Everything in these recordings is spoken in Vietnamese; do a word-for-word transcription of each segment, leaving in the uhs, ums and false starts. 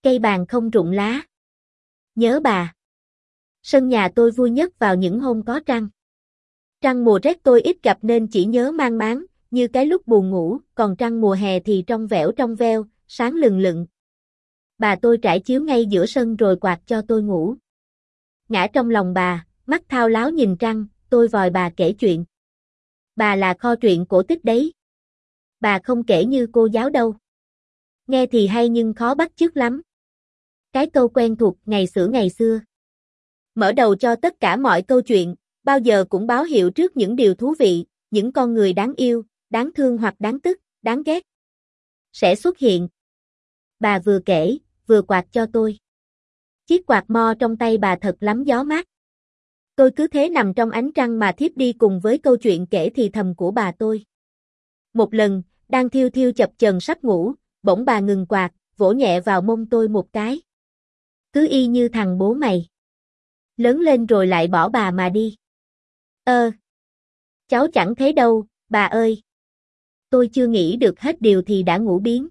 Cây bàn không rụng lá. Nhớ bà. Sân nhà tôi vui nhất vào những hôm có trăng. Trăng mùa rét tôi ít gặp nên chỉ nhớ mang máng, như cái lúc buồn ngủ, còn trăng mùa hè thì trong vẻo trong veo, sáng lừng lừng. Bà tôi trải chiếu ngay giữa sân rồi quạt cho tôi ngủ. Ngã trong lòng bà, mắt thao láo nhìn trăng, tôi vòi bà kể chuyện. Bà là kho truyện cổ tích đấy. Bà không kể như cô giáo đâu. Nghe thì hay nhưng khó bắt chước lắm. Cái câu quen thuộc ngày xưa ngày xưa. Mở đầu cho tất cả mọi câu chuyện, bao giờ cũng báo hiệu trước những điều thú vị, những con người đáng yêu, đáng thương hoặc đáng tức, đáng ghét sẽ xuất hiện. Bà vừa kể, vừa quạt cho tôi. Chiếc quạt mo trong tay bà thật lắm gió mát. Tôi cứ thế nằm trong ánh trăng mà thiếp đi cùng với câu chuyện kể thì thầm của bà tôi. Một lần, đang thiêu thiêu chập chờn sắp ngủ, bỗng bà ngừng quạt, vỗ nhẹ vào mông tôi một cái. Cứ y như thằng bố mày. Lớn lên rồi lại bỏ bà mà đi. Ơ. Cháu chẳng thấy đâu, bà ơi. Tôi chưa nghĩ được hết điều thì đã ngủ biến.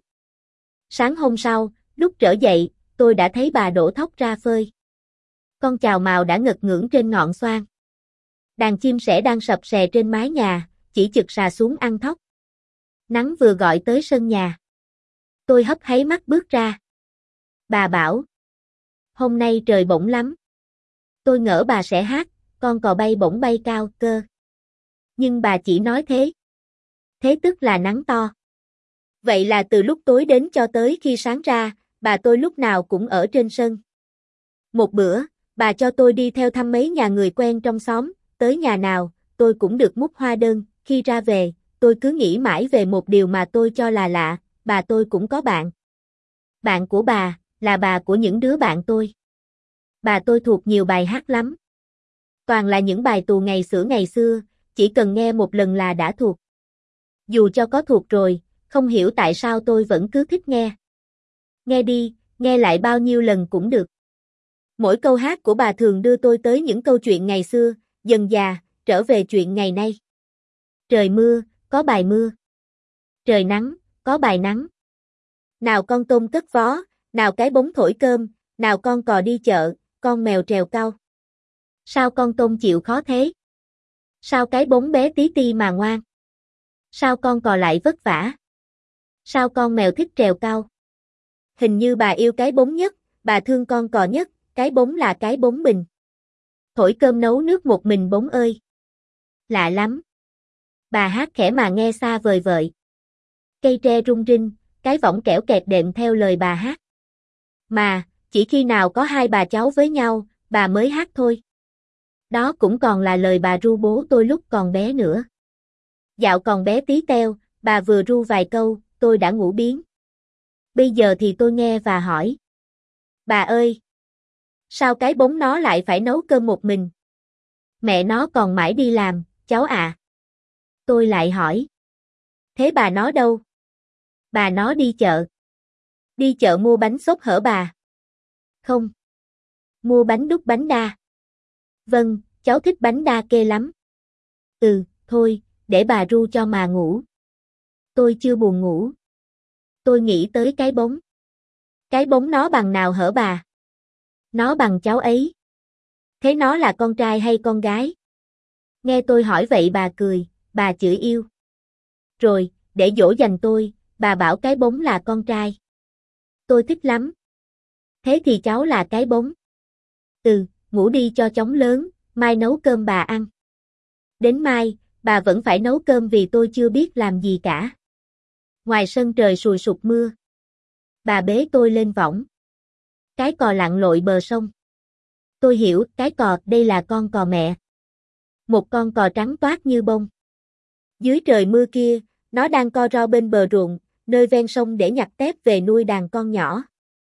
Sáng hôm sau, lúc trở dậy, tôi đã thấy bà đổ thóc ra phơi. Con chào mào đã ngật ngưỡng trên ngọn xoan. Đàn chim sẻ đang sập sè trên mái nhà, chỉ chực sà xuống ăn thóc. Nắng vừa gọi tới sân nhà. Tôi hấp háy mắt bước ra. Bà bảo. Hôm nay trời bổng lắm. Tôi ngỡ bà sẽ hát, con cò bay bổng bay cao cơ. Nhưng bà chỉ nói thế. Thế tức là nắng to. Vậy là từ lúc tối đến cho tới khi sáng ra, bà tôi lúc nào cũng ở trên sân. Một bữa, bà cho tôi đi theo thăm mấy nhà người quen trong xóm, tới nhà nào, tôi cũng được múc hoa đơn. Khi ra về, tôi cứ nghĩ mãi về một điều mà tôi cho là lạ, bà tôi cũng có bạn. Bạn của bà, là bà của những đứa bạn tôi. Bà tôi thuộc nhiều bài hát lắm. Toàn là những bài tù ngày xưa ngày xưa, chỉ cần nghe một lần là đã thuộc. Dù cho có thuộc rồi, không hiểu tại sao tôi vẫn cứ thích nghe. Nghe đi, nghe lại bao nhiêu lần cũng được. Mỗi câu hát của bà thường đưa tôi tới những câu chuyện ngày xưa, dần dà, trở về chuyện ngày nay. Trời mưa, có bài mưa. Trời nắng, có bài nắng. Nào con tôm cất vó, nào cái bóng thổi cơm, nào con cò đi chợ, con mèo trèo cao. Sao con tôm chịu khó thế? Sao cái bóng bé tí ti mà ngoan? Sao con cò lại vất vả? Sao con mèo thích trèo cao? Hình như bà yêu cái bóng nhất, bà thương con cò nhất, cái bóng là cái bóng mình. Thổi cơm nấu nước một mình bóng ơi. Lạ lắm. Bà hát khẽ mà nghe xa vời vợi. Cây tre rung rinh, cái võng kẽo kẹt đệm theo lời bà hát. Mà, chỉ khi nào có hai bà cháu với nhau, bà mới hát thôi. Đó cũng còn là lời bà ru bố tôi lúc còn bé nữa. Dạo còn bé tí teo, bà vừa ru vài câu, tôi đã ngủ biến. Bây giờ thì tôi nghe và hỏi. Bà ơi! Sao cái bóng nó lại phải nấu cơm một mình? Mẹ nó còn mãi đi làm, cháu à? Tôi lại hỏi. Thế bà nó đâu? Bà nó đi chợ. Đi chợ mua bánh xốp hở bà? Không. Mua bánh đúc bánh đa. Vâng, cháu thích bánh đa kê lắm. Ừ, thôi, để bà ru cho mà ngủ. Tôi chưa buồn ngủ. Tôi nghĩ tới cái bóng. Cái bóng nó bằng nào hở bà? Nó bằng cháu ấy. Thế nó là con trai hay con gái? Nghe tôi hỏi vậy bà cười, bà chửi yêu. Rồi, để dỗ dành tôi, bà bảo cái bóng là con trai. Tôi thích lắm. Thế thì cháu là cái bóng. Ừ, ngủ đi cho chóng lớn, mai nấu cơm bà ăn. Đến mai, bà vẫn phải nấu cơm vì tôi chưa biết làm gì cả. Ngoài sân trời sùi sụp mưa. Bà bế tôi lên võng. Cái cò lặn lội bờ sông. Tôi hiểu, cái cò, đây là con cò mẹ. Một con cò trắng toát như bông. Dưới trời mưa kia, nó đang co ro bên bờ ruộng, nơi ven sông để nhặt tép về nuôi đàn con nhỏ.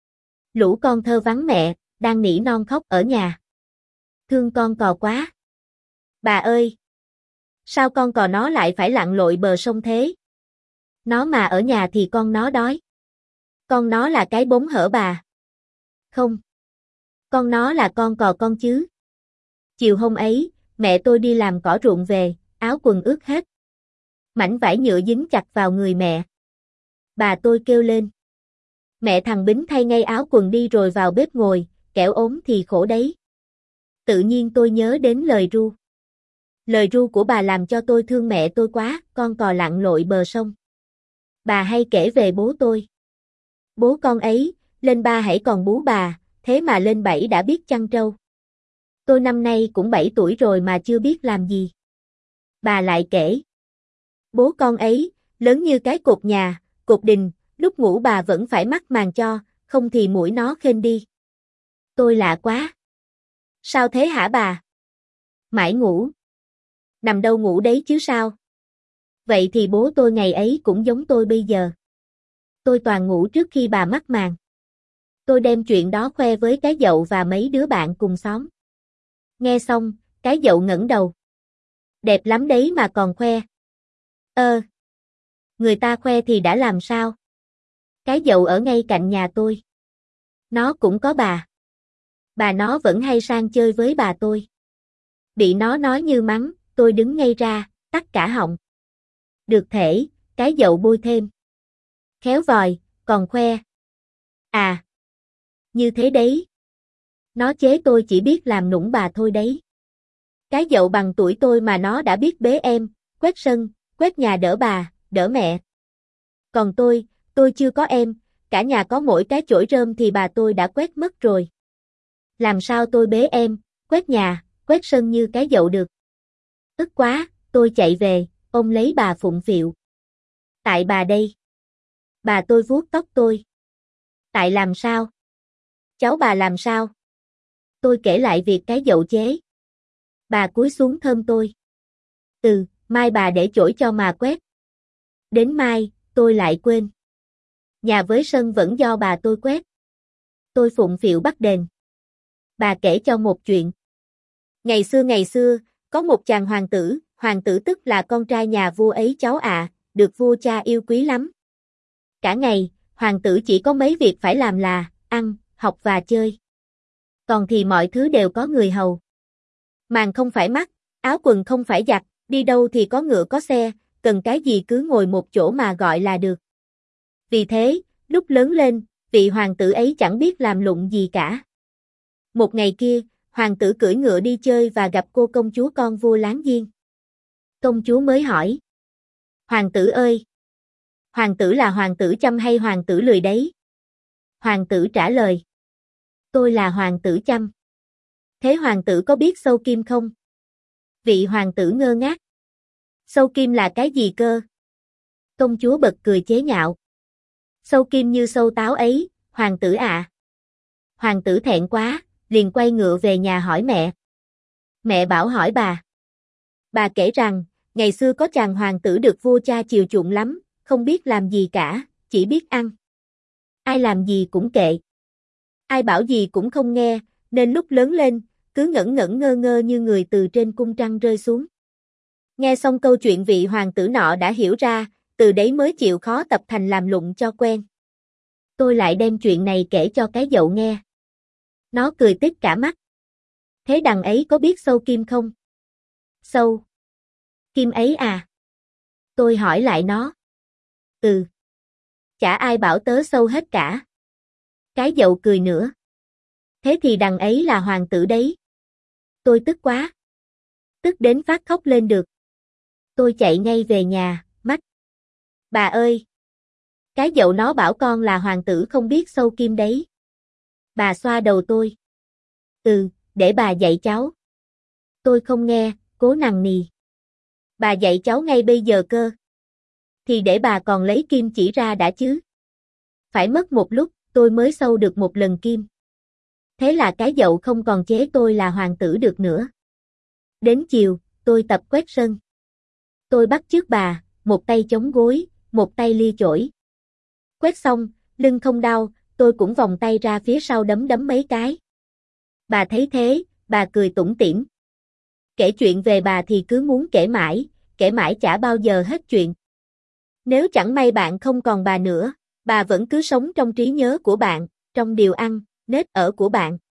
Lũ con thơ vắng mẹ, đang nỉ non khóc ở nhà. Thương con cò quá. Bà ơi! Sao con cò nó lại phải lặn lội bờ sông thế? Nó mà ở nhà thì con nó đói. Con nó là cái bóng hở bà. Không. Con nó là con cò con chứ. Chiều hôm ấy, mẹ tôi đi làm cỏ ruộng về, áo quần ướt hết. Mảnh vải nhựa dính chặt vào người mẹ. Bà tôi kêu lên. Mẹ thằng Bính thay ngay áo quần đi rồi vào bếp ngồi, kẻo ốm thì khổ đấy. Tự nhiên tôi nhớ đến lời ru. Lời ru của bà làm cho tôi thương mẹ tôi quá, con cò lặn lội bờ sông. Bà hay kể về bố tôi. Bố con ấy, lên ba hãy còn bú bà, thế mà lên bảy đã biết chăn trâu. Tôi năm nay cũng bảy tuổi rồi mà chưa biết làm gì. Bà lại kể. Bố con ấy, lớn như cái cột nhà, cột đình, lúc ngủ bà vẫn phải mắc màn cho, không thì muỗi nó khênh đi. Tôi lạ quá. Sao thế hả bà? Mãi ngủ. Nằm đâu ngủ đấy chứ sao? Vậy thì bố tôi ngày ấy cũng giống tôi bây giờ. Tôi toàn ngủ trước khi bà mắc màn. Tôi đem chuyện đó khoe với cái dậu và mấy đứa bạn cùng xóm. Nghe xong, cái dậu ngẩng đầu. Đẹp lắm đấy mà còn khoe. Ơ. Người ta khoe thì đã làm sao? Cái dậu ở ngay cạnh nhà tôi. Nó cũng có bà. Bà nó vẫn hay sang chơi với bà tôi. Bị nó nói như mắng, tôi đứng ngay ra, tắt cả họng. Được thể, cái dậu bôi thêm. Khéo vòi, còn khoe. À. Như thế đấy. Nó chế tôi chỉ biết làm nũng bà thôi đấy. Cái dậu bằng tuổi tôi mà nó đã biết bế em, quét sân, quét nhà đỡ bà, đỡ mẹ. Còn tôi, tôi chưa có em, cả nhà có mỗi cái chổi rơm thì bà tôi đã quét mất rồi. Làm sao tôi bế em, quét nhà, quét sân như cái dậu được. Tức quá, tôi chạy về, ôm lấy bà phụng phịu. Tại bà đây. Bà tôi vuốt tóc tôi. Tại làm sao? Cháu bà làm sao? Tôi kể lại việc cái dậu chế. Bà cúi xuống thơm tôi. Ừ, mai bà để chổi cho mà quét. Đến mai, tôi lại quên. Nhà với sân vẫn do bà tôi quét. Tôi phụng phịu bắt đền. Bà kể cho một chuyện. Ngày xưa ngày xưa, có một chàng hoàng tử, hoàng tử tức là con trai nhà vua ấy cháu ạ, được vua cha yêu quý lắm. Cả ngày, hoàng tử chỉ có mấy việc phải làm là ăn, học và chơi. Còn thì mọi thứ đều có người hầu. Màn không phải mắc, áo quần không phải giặt, đi đâu thì có ngựa có xe, cần cái gì cứ ngồi một chỗ mà gọi là được. Vì thế, lúc lớn lên, vị hoàng tử ấy chẳng biết làm lụng gì cả. Một ngày kia, hoàng tử cưỡi ngựa đi chơi và gặp cô công chúa con vua láng giềng. Công chúa mới hỏi. Hoàng tử ơi! Hoàng tử là hoàng tử chăm hay hoàng tử lười đấy? Hoàng tử trả lời. Tôi là hoàng tử chăm. Thế hoàng tử có biết sâu kim không? Vị hoàng tử ngơ ngác. Sâu kim là cái gì cơ? Công chúa bật cười chế nhạo. Sâu kim như sâu táo ấy, hoàng tử ạ. Hoàng tử thẹn quá, liền quay ngựa về nhà hỏi mẹ. Mẹ bảo hỏi bà. Bà kể rằng, ngày xưa có chàng hoàng tử được vua cha chiều chuộng lắm, không biết làm gì cả, chỉ biết ăn. Ai làm gì cũng kệ. Ai bảo gì cũng không nghe, nên lúc lớn lên, cứ ngẩn ngẩn ngơ ngơ như người từ trên cung trăng rơi xuống. Nghe xong câu chuyện vị hoàng tử nọ đã hiểu ra, từ đấy mới chịu khó tập thành làm lụng cho quen. Tôi lại đem chuyện này kể cho cái dậu nghe. Nó cười tít cả mắt. Thế đằng ấy có biết sâu kim không? Sâu? Kim ấy à? Tôi hỏi lại nó. Ừ. Chả ai bảo tớ sâu hết cả. Cái dậu cười nữa. Thế thì đằng ấy là hoàng tử đấy. Tôi tức quá. Tức đến phát khóc lên được. Tôi chạy ngay về nhà, mách. Bà ơi! Cái dậu nó bảo con là hoàng tử không biết sâu kim đấy. Bà xoa đầu tôi. Ừ, để bà dạy cháu. Tôi không nghe, cố nằng nì. Bà dạy cháu ngay bây giờ cơ. Thì để bà còn lấy kim chỉ ra đã chứ. Phải mất một lúc, tôi mới sâu được một lần kim. Thế là cái dậu không còn chế tôi là hoàng tử được nữa. Đến chiều, tôi tập quét sân. Tôi bắt chước bà, một tay chống gối, một tay lia chổi. Quét xong, lưng không đau, tôi cũng vòng tay ra phía sau đấm đấm mấy cái. Bà thấy thế, bà cười tủm tỉm. Kể chuyện về bà thì cứ muốn kể mãi, kể mãi chả bao giờ hết chuyện. Nếu chẳng may bạn không còn bà nữa, bà vẫn cứ sống trong trí nhớ của bạn, trong điều ăn, nết ở của bạn.